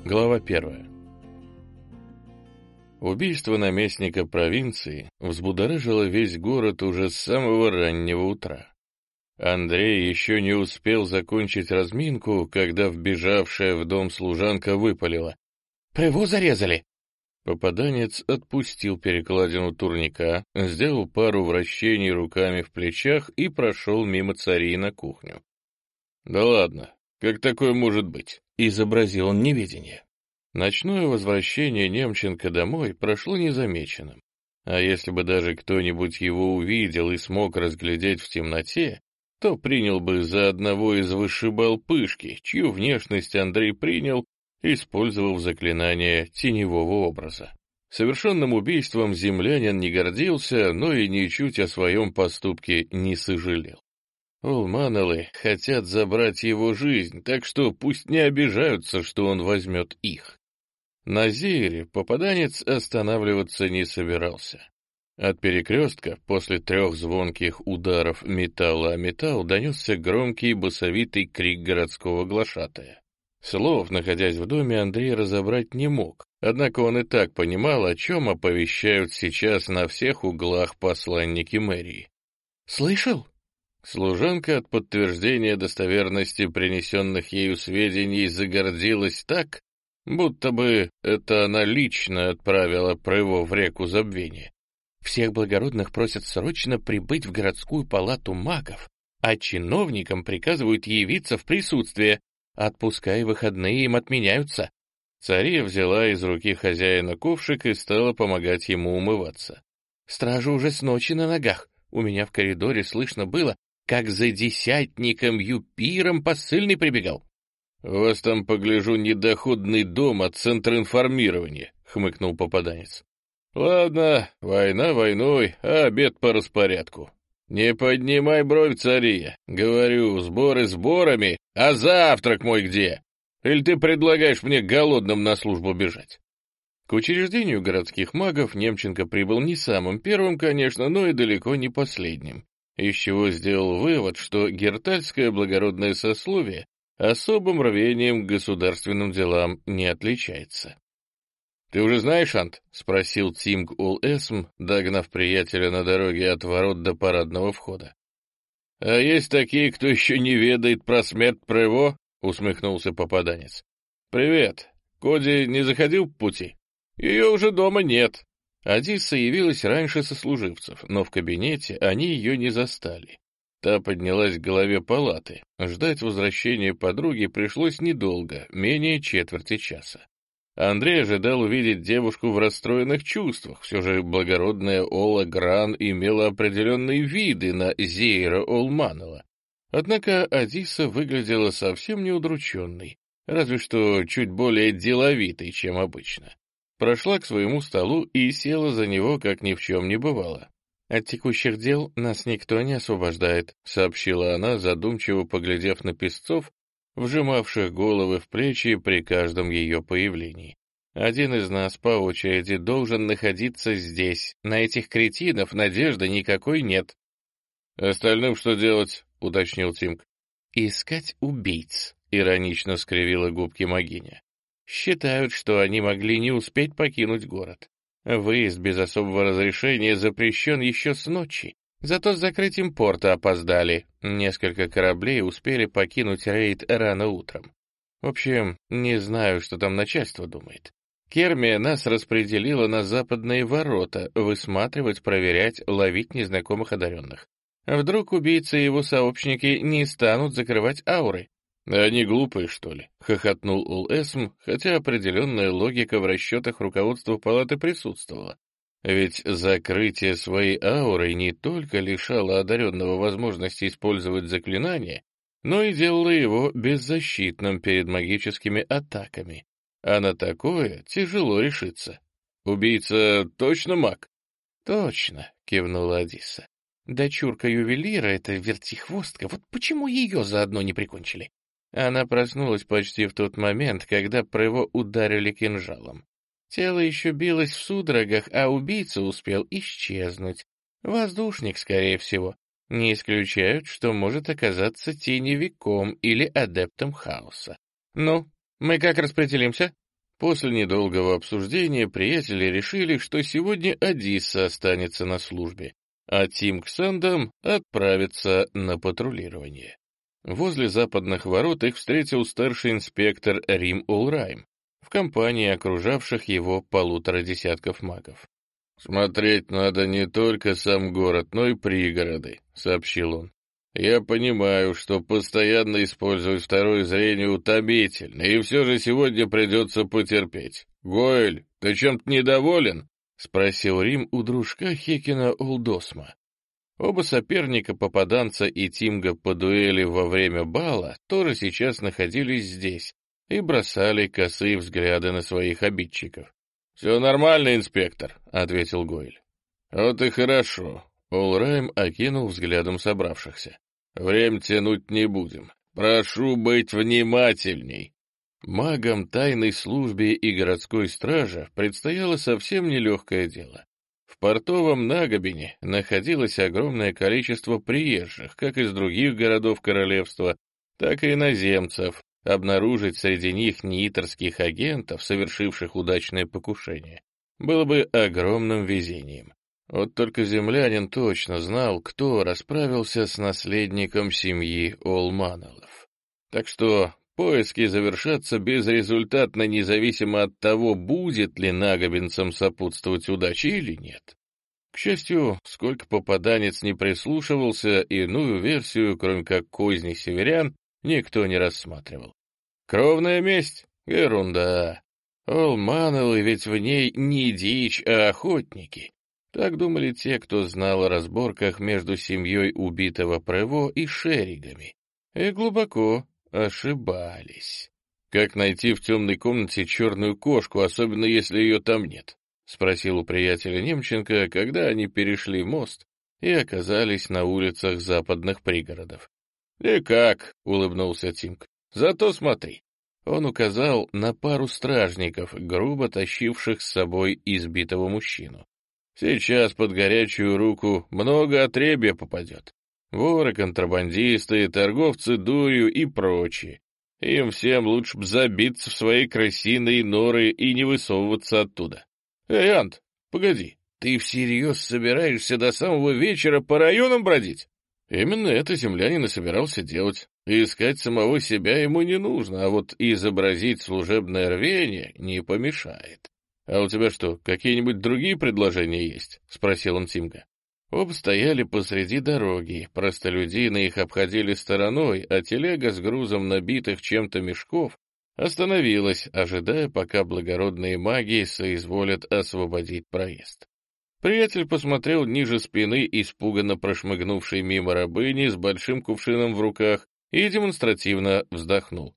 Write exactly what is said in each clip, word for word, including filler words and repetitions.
Глава первая. Убийство наместника провинции взбудоражило весь город уже с самого раннего утра. Андрей еще не успел закончить разминку, когда вбежавшая в дом служанка выпалила: «Прево зарезали!» Попаданец отпустил перекладину турника, сделал пару вращений руками в плечах и прошел мимо царей на кухню. «Да ладно, как такое может быть?» — изобразил он неведение. Ночное возвращение Немченко домой прошло незамеченным. А если бы даже кто-нибудь его увидел и смог разглядеть в темноте, то принял бы за одного из вышибал пышки, чью внешность Андрей принял, использовав заклинание теневого образа. Совершенным убийством землянин не гордился, но и ничуть о своем поступке не сожалел. Улманелы хотят забрать его жизнь, так что пусть не обижаются, что он возьмет их. На Зейре попаданец останавливаться не собирался. От перекрестка после трех звонких ударов металла о металл донесся громкий басовитый крик городского глашатая. Слов, находясь в доме, Андрей разобрать не мог, однако он и так понимал, о чем оповещают сейчас на всех углах посланники мэрии. «Слышал?» Служанка от подтверждения достоверности принесенных ею сведений загордилась так, будто бы это она лично отправила Прево в реку забвения. Всех благородных просят срочно прибыть в городскую палату магов, а чиновникам приказывают явиться в присутствие. Отпуска и выходные им отменяются. Цария взяла из руки хозяина ковшик и стала помогать ему умываться. Стража уже с ночи на ногах. У меня в коридоре слышно было, как за десятником Юпиром посыльный прибегал. — У вас там, погляжу, недоходный дом от центра информирования, — хмыкнул попаданец. — Ладно, война войной, а обед по распорядку. Не поднимай бровь, цария. Говорю, сборы сборами, а завтрак мой где? Или ты предлагаешь мне голодным на службу бежать? К учреждению городских магов Немченко прибыл не самым первым, конечно, но и далеко не последним, из чего сделал вывод, что гертальское благородное сословие особым рвением к государственным делам не отличается. — Ты уже знаешь, Ант? — спросил Тимг Ул-Эсм, догнав приятеля на дороге от ворот до парадного входа. — А есть такие, кто еще не ведает про смерть Прево? — усмехнулся попаданец. — Привет. Коди не заходил по пути? Ее уже дома нет. Адисса явилась раньше сослуживцев, но в кабинете они ее не застали. Та поднялась к голове палаты. Ждать возвращения подруги пришлось недолго, менее четверти часа. Андрей ожидал увидеть девушку в расстроенных чувствах, все же благородная Ола Гран имела определенные виды на Зейра Улманела. Однако Адисса выглядела совсем не удрученной, разве что чуть более деловитой, чем обычно. Прошла к своему столу и села за него, как ни в чем не бывало. «От текущих дел нас никто не освобождает», — сообщила она, задумчиво поглядев на песцов, вжимавших головы в плечи при каждом ее появлении. «Один из нас по очереди должен находиться здесь. На этих кретинов надежды никакой нет». «Остальным что делать?» — уточнил Тимк. «Искать убийц», — иронично скривила губки могиня. «Считают, что они могли не успеть покинуть город. Выезд без особого разрешения запрещен еще с ночи. Зато с закрытием порта опоздали. Несколько кораблей успели покинуть рейд рано утром. В общем, не знаю, что там начальство думает. Кермия нас распределила на западные ворота, высматривать, проверять, ловить незнакомых одаренных. Вдруг убийцы и его сообщники не станут закрывать ауры? «Они глупые, что ли?» — хохотнул Ул-Эсм, хотя определенная логика в расчетах руководства палаты присутствовала. Ведь закрытие своей аурой не только лишало одаренного возможности использовать заклинания, но и делало его беззащитным перед магическими атаками. А на такое тяжело решиться. «Убийца точно маг?» «Точно», — кивнула Адисса. «Дочурка ювелира — это вертихвостка, вот почему ее заодно не прикончили?» Она проснулась почти в тот момент, когда Прево ударили кинжалом. Тело еще билось в судорогах, а убийца успел исчезнуть. Воздушник, скорее всего. Не исключают, что может оказаться теневиком или адептом хаоса. «Ну, мы как распределимся?» После недолгого обсуждения приятели решили, что сегодня Одисса останется на службе, а Тимк с Андом отправится на патрулирование. Возле западных ворот их встретил старший инспектор Рим Олрайм в компании окружавших его полутора десятков магов. «Смотреть надо не только сам город, но и пригороды», — сообщил он. «Я понимаю, что постоянно использовать второе зрение утомительно, и все же сегодня придется потерпеть. Гоэль, ты чем-то недоволен?» — спросил Рим у дружка Хекина Улдосма. Оба соперника-попаданца и Тимга по дуэли во время бала тоже сейчас находились здесь и бросали косые взгляды на своих обидчиков. «Все нормально, инспектор», — ответил Гоэль. «Вот и хорошо». Олрайм окинул взглядом собравшихся. «Время тянуть не будем. Прошу быть внимательней». Магам тайной службе и городской страже предстояло совсем нелегкое дело. В портовом Нагобине находилось огромное количество приезжих, как из других городов королевства, так и иноземцев. Обнаружить среди них нииторских агентов, совершивших удачное покушение, было бы огромным везением. Вот только землянин точно знал, кто расправился с наследником семьи Олманалов. Так что поиски завершатся безрезультатно, независимо от того, будет ли нагобинцам сопутствовать удача или нет. К счастью, сколько попаданец не прислушивался, иную версию, кроме как козни северян, никто не рассматривал. Кровная месть? Ерунда. Олманелы ведь в ней не дичь, а охотники. Так думали те, кто знал о разборках между семьей убитого Прево и шеригами. И глубоко ошибались. «Как найти в темной комнате черную кошку, особенно если ее там нет?» — спросил у приятеля Немченко, когда они перешли мост и оказались на улицах западных пригородов. «Никак», — улыбнулся Тимк. «Зато смотри». Он указал на пару стражников, грубо тащивших с собой избитого мужчину. «Сейчас под горячую руку много отребья попадет. Воры, контрабандисты, торговцы дурью и прочие. Им всем лучше б забиться в свои крысиные норы и не высовываться оттуда. Эй, Ант, погоди, ты всерьез собираешься до самого вечера по районам бродить?» Именно это землянин и собирался делать. И искать самого себя ему не нужно, а вот изобразить служебное рвение не помешает. «А у тебя что, какие-нибудь другие предложения есть?» — спросил он Тимга. Оба стояли посреди дороги, простолюдины их обходили стороной, а телега с грузом набитых чем-то мешков остановилась, ожидая, пока благородные маги соизволят освободить проезд. Приятель посмотрел ниже спины испуганно прошмыгнувшей мимо рабыни с большим кувшином в руках и демонстративно вздохнул.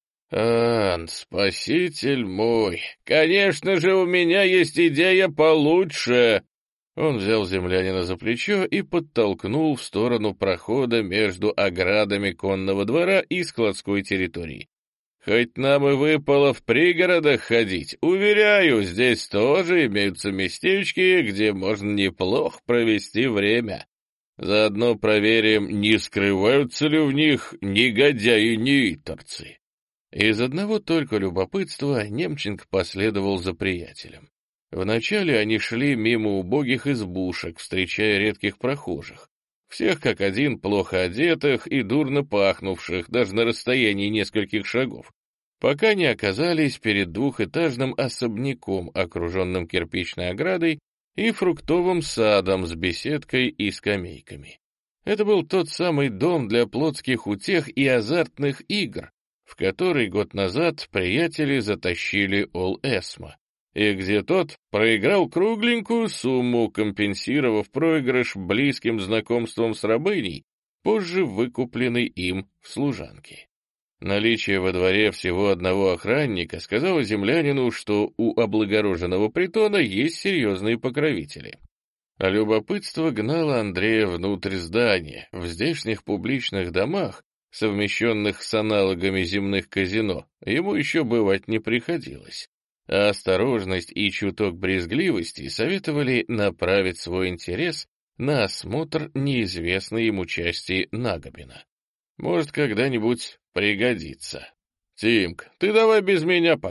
«Ан, спаситель мой, конечно же, у меня есть идея получше!» Он взял землянина за плечо и подтолкнул в сторону прохода между оградами конного двора и складской территории. «Хоть нам и выпало в пригородах ходить, уверяю, здесь тоже имеются местечки, где можно неплохо провести время. Заодно проверим, не скрываются ли в них негодяи-нииторцы». Из одного только любопытства Немченко последовал за приятелем. Вначале они шли мимо убогих избушек, встречая редких прохожих. Всех как один плохо одетых и дурно пахнувших, даже на расстоянии нескольких шагов, пока не оказались перед двухэтажным особняком, окруженным кирпичной оградой и фруктовым садом с беседкой и скамейками. Это был тот самый дом для плотских утех и азартных игр, в который год назад приятели затащили Ол-Эсма, и где тот проиграл кругленькую сумму, компенсировав проигрыш близким знакомством с рабыней, позже выкупленной им в служанке. Наличие во дворе всего одного охранника сказало землянину, что у облагороженного притона есть серьезные покровители. А любопытство гнало Андрея внутрь здания. В здешних публичных домах, совмещенных с аналогами земных казино, ему еще бывать не приходилось. А осторожность и чуток брезгливости советовали направить свой интерес на осмотр неизвестной ему части Нагобина. Может, когда-нибудь пригодится. «Тимк, ты давай без меня пока.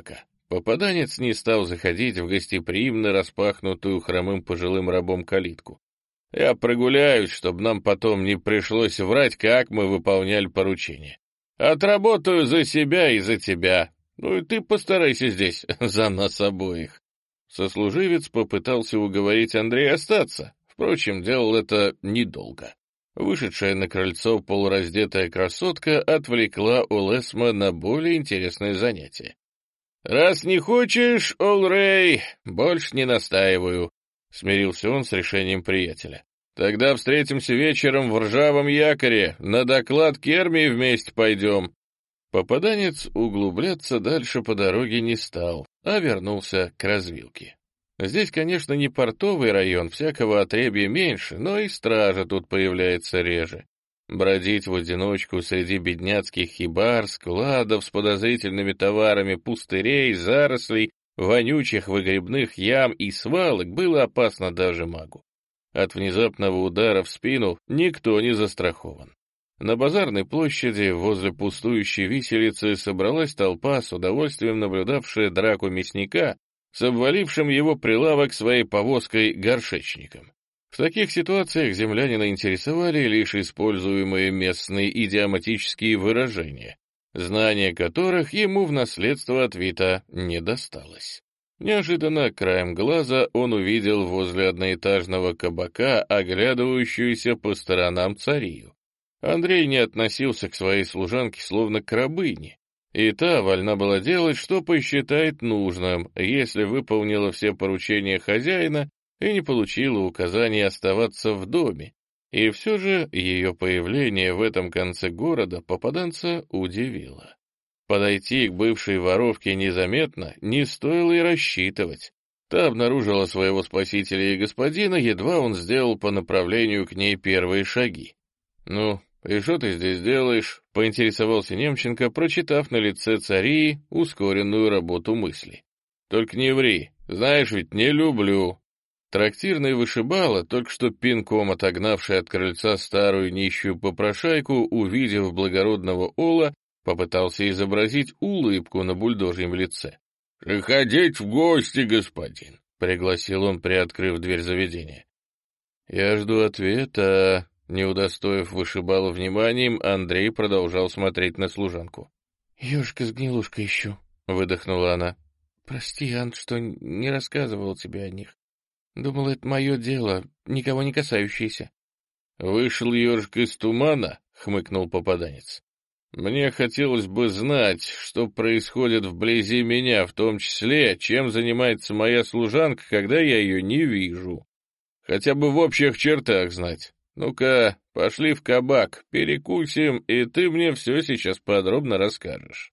Попаданец не стал заходить в гостеприимно распахнутую хромым пожилым рабом калитку. «Я прогуляюсь, чтобы нам потом не пришлось врать, как мы выполняли поручение. Отработаю за себя и за тебя. Ну и ты постарайся здесь за нас обоих». Сослуживец попытался уговорить Андрея остаться. Впрочем, делал это недолго. Вышедшая на крыльцо полураздетая красотка отвлекла Олесма на более интересное занятие. «Раз не хочешь, Олрей, больше не настаиваю», — смирился он с решением приятеля. «Тогда встретимся вечером в ржавом якоре, на доклад Керми вместе пойдем». Попаданец углубляться дальше по дороге не стал, а вернулся к развилке. Здесь, конечно, не портовый район, всякого отребья меньше, но и стража тут появляется реже. Бродить в одиночку среди бедняцких хибар, складов с подозрительными товарами, пустырей, зарослей, вонючих выгребных ям и свалок было опасно даже магу. От внезапного удара в спину никто не застрахован. На базарной площади возле пустующей виселицы собралась толпа, с удовольствием наблюдавшая драку мясника с обвалившим его прилавок своей повозкой горшечником. В таких ситуациях землянина интересовали лишь используемые местные идиоматические выражения, знание которых ему в наследство от Вита не досталось. Неожиданно, краем глаза, он увидел возле одноэтажного кабака оглядывающуюся по сторонам царию. Андрей не относился к своей служанке словно к рабыне, и та вольна была делать, что посчитает нужным, если выполнила все поручения хозяина и не получила указания оставаться в доме. И все же ее появление в этом конце города попаданца удивило. Подойти к бывшей воровке незаметно не стоило и рассчитывать. Та обнаружила своего спасителя и господина, едва он сделал по направлению к ней первые шаги. «Ну, и что ты здесь делаешь?» — поинтересовался Немченко, прочитав на лице царии ускоренную работу мысли. «Только не ври, знаешь ведь, не люблю». Трактирный вышибала, только что пинком отогнавший от крыльца старую нищую попрошайку, увидев благородного Ола, попытался изобразить улыбку на бульдожьем лице. «Приходить в гости, господин», — пригласил он, приоткрыв дверь заведения. «Я жду ответа». Не удостоив вышибала вниманием, Андрей продолжал смотреть на служанку. «Ежика с гнилушкой ищу», — выдохнула она. «Прости, Ан, что не рассказывал тебе о них. Думал, это мое дело, никого не касающееся». «Вышел ежик из тумана», — хмыкнул попаданец. «Мне хотелось бы знать, что происходит вблизи меня, в том числе, чем занимается моя служанка, когда я ее не вижу. Хотя бы в общих чертах знать. Ну-ка, пошли в кабак, перекусим, и ты мне все сейчас подробно расскажешь».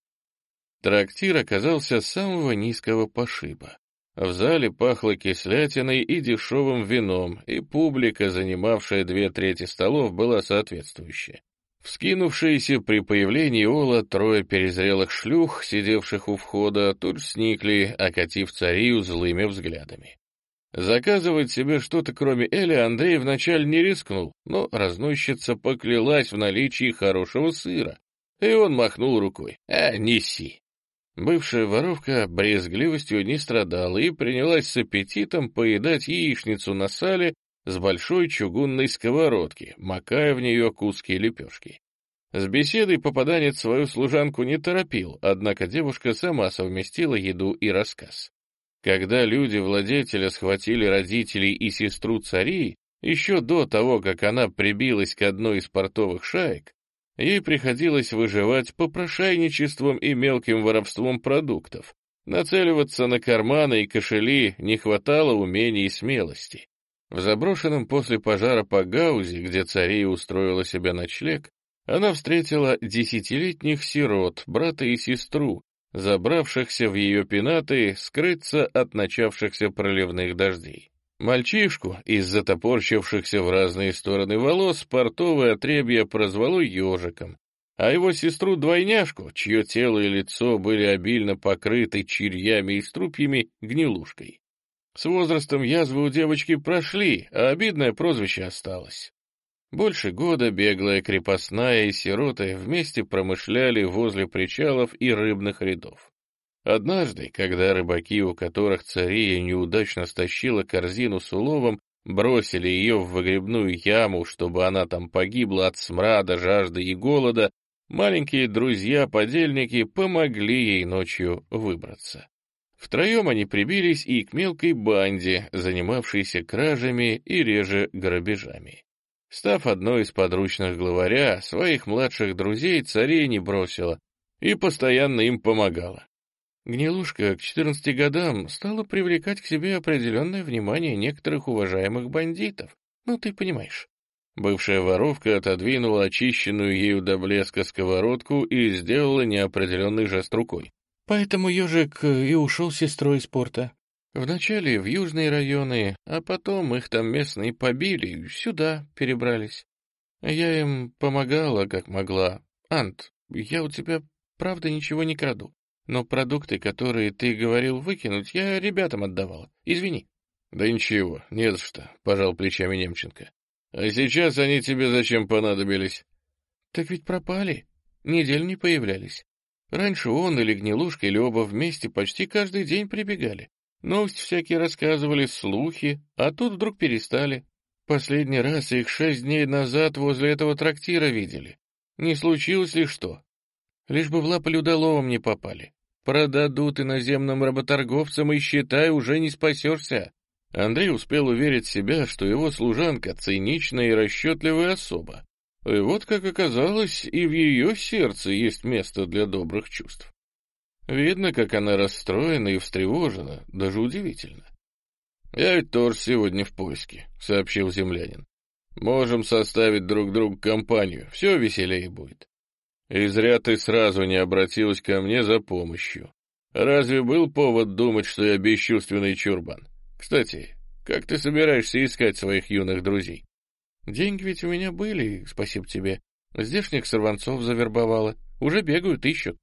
Трактир оказался самого низкого пошиба. В зале пахло кислятиной и дешевым вином, и публика, занимавшая две трети столов, была соответствующая. Вскинувшиеся при появлении Ола трое перезрелых шлюх, сидевших у входа, тут же сникли, окатив царию злыми взглядами. Заказывать себе что-то кроме Эли Андрей вначале не рискнул, но разносчица поклялась в наличии хорошего сыра, и он махнул рукой. «А, неси». Бывшая воровка брезгливостью не страдала и принялась с аппетитом поедать яичницу на сале с большой чугунной сковородки, макая в нее куски лепешки. С беседой попаданец свою служанку не торопил, однако девушка сама совместила еду и рассказ. Когда люди владетеля схватили родителей и сестру царей, еще до того, как она прибилась к одной из портовых шаек, ей приходилось выживать попрошайничеством и мелким воровством продуктов. Нацеливаться на карманы и кошели не хватало умений и смелости. В заброшенном после пожара Пагаузе, где царей устроила себе ночлег, она встретила десятилетних сирот, брата и сестру, забравшихся в ее пенаты скрыться от начавшихся проливных дождей. Мальчишку, из затопорщившихся в разные стороны волос, портовое отребье прозвало ежиком, а его сестру-двойняшку, чье тело и лицо были обильно покрыты чирьями и струпьями, гнилушкой. С возрастом язвы у девочки прошли, а обидное прозвище осталось. Больше года беглая крепостная и сироты вместе промышляли возле причалов и рыбных рядов. Однажды, когда рыбаки, у которых цария неудачно стащила корзину с уловом, бросили ее в выгребную яму, чтобы она там погибла от смрада, жажды и голода, маленькие друзья-подельники помогли ей ночью выбраться. Втроем они прибились и к мелкой банде, занимавшейся кражами и реже грабежами. Став одной из подручных главаря, своих младших друзей царей не бросила и постоянно им помогала. Гнилушка к четырнадцати годам стала привлекать к себе определенное внимание некоторых уважаемых бандитов. Ну, ты понимаешь. Бывшая воровка отодвинула очищенную ею до блеска сковородку и сделала неопределенный жест рукой. Поэтому ежик и ушел с сестрой из порта. Вначале в южные районы, а потом их там местные побили, сюда перебрались. Я им помогала, как могла. Ант, я у тебя правда ничего не краду. Но продукты, которые ты говорил выкинуть, я ребятам отдавала. Извини. Да ничего, не за что, пожал плечами Немченко. А сейчас они тебе зачем понадобились? Так ведь пропали. Неделю не появлялись. Раньше он или Гнилушка, или оба вместе почти каждый день прибегали. Новости всякие рассказывали, слухи, а тут вдруг перестали. Последний раз их шесть дней назад возле этого трактира видели. Не случилось ли что? Лишь бы в лапы людоловам не попали. Продадут иноземным работорговцам и, считай, уже не спасешься. Андрей успел уверить себя, что его служанка циничная и расчетливая особа. И вот, как оказалось, и в ее сердце есть место для добрых чувств. Видно, как она расстроена и встревожена, даже удивительно. «Я ведь тоже сегодня в поиске», — сообщил землянин. «Можем составить друг другу компанию, все веселее будет». «И зря ты сразу не обратилась ко мне за помощью. Разве был повод думать, что я бесчувственный чурбан? Кстати, как ты собираешься искать своих юных друзей?» «Деньги ведь у меня были, спасибо тебе. Здешних сорванцов завербовала. Уже бегают, ищут».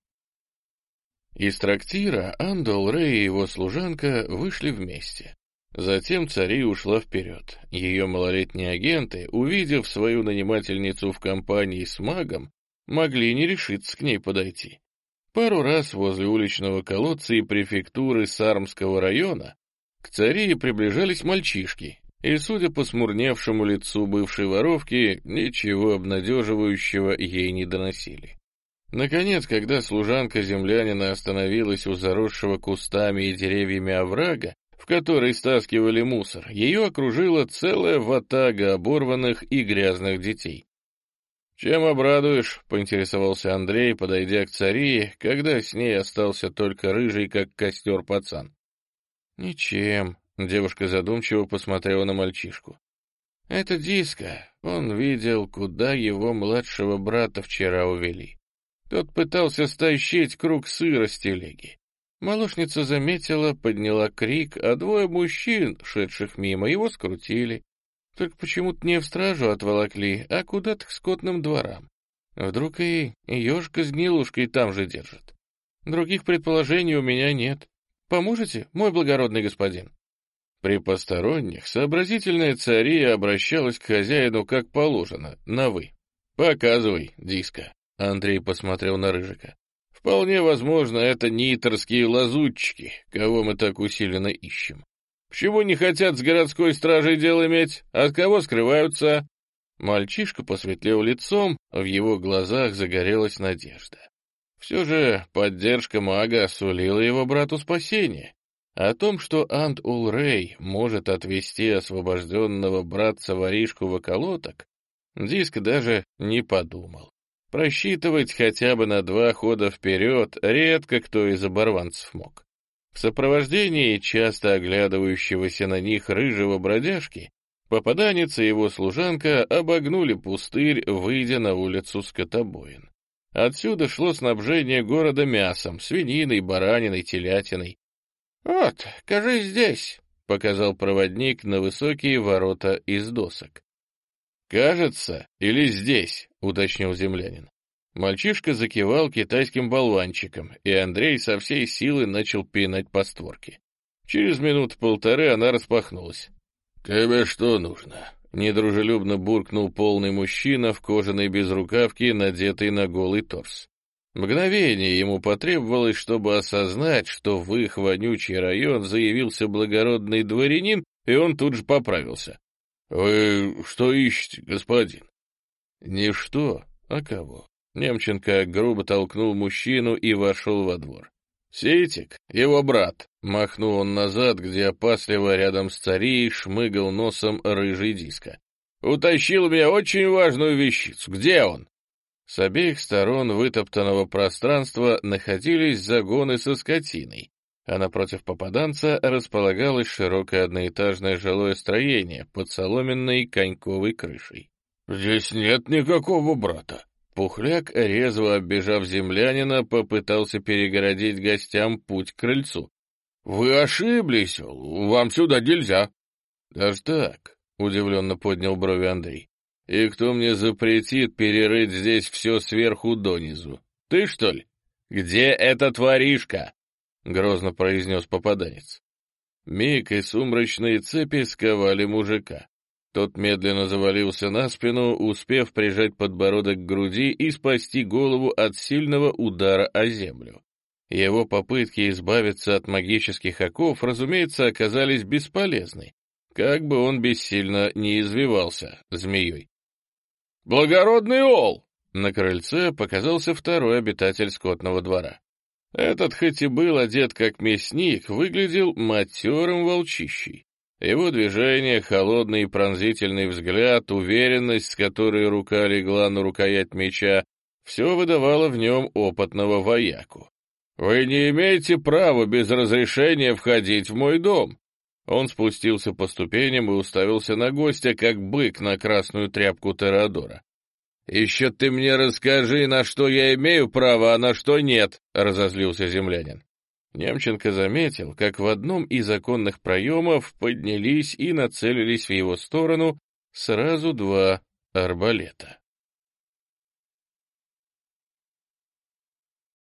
Из трактира Андол Рэй и его служанка вышли вместе. Затем цари ушла вперед. Ее малолетние агенты, увидев свою нанимательницу в компании с магом, могли не решиться к ней подойти. Пару раз возле уличного колодца и префектуры Сармского района к цари приближались мальчишки, и, судя по смурневшему лицу бывшей воровки, ничего обнадеживающего ей не доносили. Наконец, когда служанка землянина остановилась у заросшего кустами и деревьями оврага, в который стаскивали мусор, ее окружила целая ватага оборванных и грязных детей. «Чем обрадуешь?» — поинтересовался Андрей, подойдя к цари, когда с ней остался только рыжий, как костер, пацан. «Ничем», — девушка задумчиво посмотрела на мальчишку. «Это Диска. Он видел, куда его младшего брата вчера увели. Тот пытался стащить круг сыра с телеги. Молочница заметила, подняла крик, а двое мужчин, шедших мимо, его скрутили. Только почему-то не в стражу отволокли, а куда-то к скотным дворам. Вдруг и ежика с Гнилушкой там же держат. Других предположений у меня нет. Поможете, мой благородный господин?» При посторонних сообразительная цария обращалась к хозяину как положено, на «вы». «Показывай, Диска», — Андрей посмотрел на Рыжика. «Вполне возможно, это ниторские лазутчики, кого мы так усиленно ищем. Почему не хотят с городской стражей дело иметь? От кого скрываются?» Мальчишка посветлел лицом, в его глазах загорелась надежда. Все же поддержка мага сулила его брату спасение. О том, что Ант-Ул-Рэй может отвезти освобожденного братца-воришку в околоток, Диск даже не подумал. Просчитывать хотя бы на два хода вперед редко кто из оборванцев мог. В сопровождении часто оглядывающегося на них рыжего бродяжки попаданец и его служанка обогнули пустырь, выйдя на улицу Скотобоин. Отсюда шло снабжение города мясом, свининой, бараниной, телятиной. «Вот, кажись, здесь», — показал проводник на высокие ворота из досок. «Кажется, или здесь?» — уточнил землянин. Мальчишка закивал китайским болванчиком, и Андрей со всей силы начал пинать по створке. Через минут полторы она распахнулась. «Тебе что нужно?» — недружелюбно буркнул полный мужчина в кожаной безрукавке, надетой на голый торс. Мгновение ему потребовалось, чтобы осознать, что в их вонючий район заявился благородный дворянин, и он тут же поправился. «Вы что ищете, господин?» «Не что, а кого?» Немченко грубо толкнул мужчину и вошел во двор. «Ситик, его брат», — махнул он назад, где опасливо рядом с царей шмыгал носом рыжий Диска. «Утащил меня очень важную вещицу. Где он?» С обеих сторон вытоптанного пространства находились загоны со скотиной, а напротив попаданца располагалось широкое одноэтажное жилое строение под соломенной коньковой крышей. «Здесь нет никакого брата». Пухляк, резво оббежав землянина, попытался перегородить гостям путь к крыльцу. «Вы ошиблись, вам сюда нельзя». «Даже так?» — удивленно поднял брови Андрей. «И кто мне запретит перерыть здесь все сверху донизу? Ты, что ли? Где эта воришка?» — грозно произнес попаданец. Миг и сумрачные цепи сковали мужика. Тот медленно завалился на спину, успев прижать подбородок к груди и спасти голову от сильного удара о землю. Его попытки избавиться от магических оков, разумеется, оказались бесполезны, как бы он бессильно не извивался змеей. «Благородный ол!» На крыльце показался второй обитатель скотного двора. Этот, хоть и был одет как мясник, выглядел матерым волчищей. Его движение, холодный и пронзительный взгляд, уверенность, с которой рука легла на рукоять меча, все выдавало в нем опытного вояку. «Вы не имеете права без разрешения входить в мой дом!» Он спустился по ступеням и уставился на гостя, как бык на красную тряпку Теодора. «Еще ты мне расскажи, на что я имею право, а на что нет!» — разозлился землянин. Немченко заметил, как в одном из оконных проемов поднялись и нацелились в его сторону сразу два арбалета.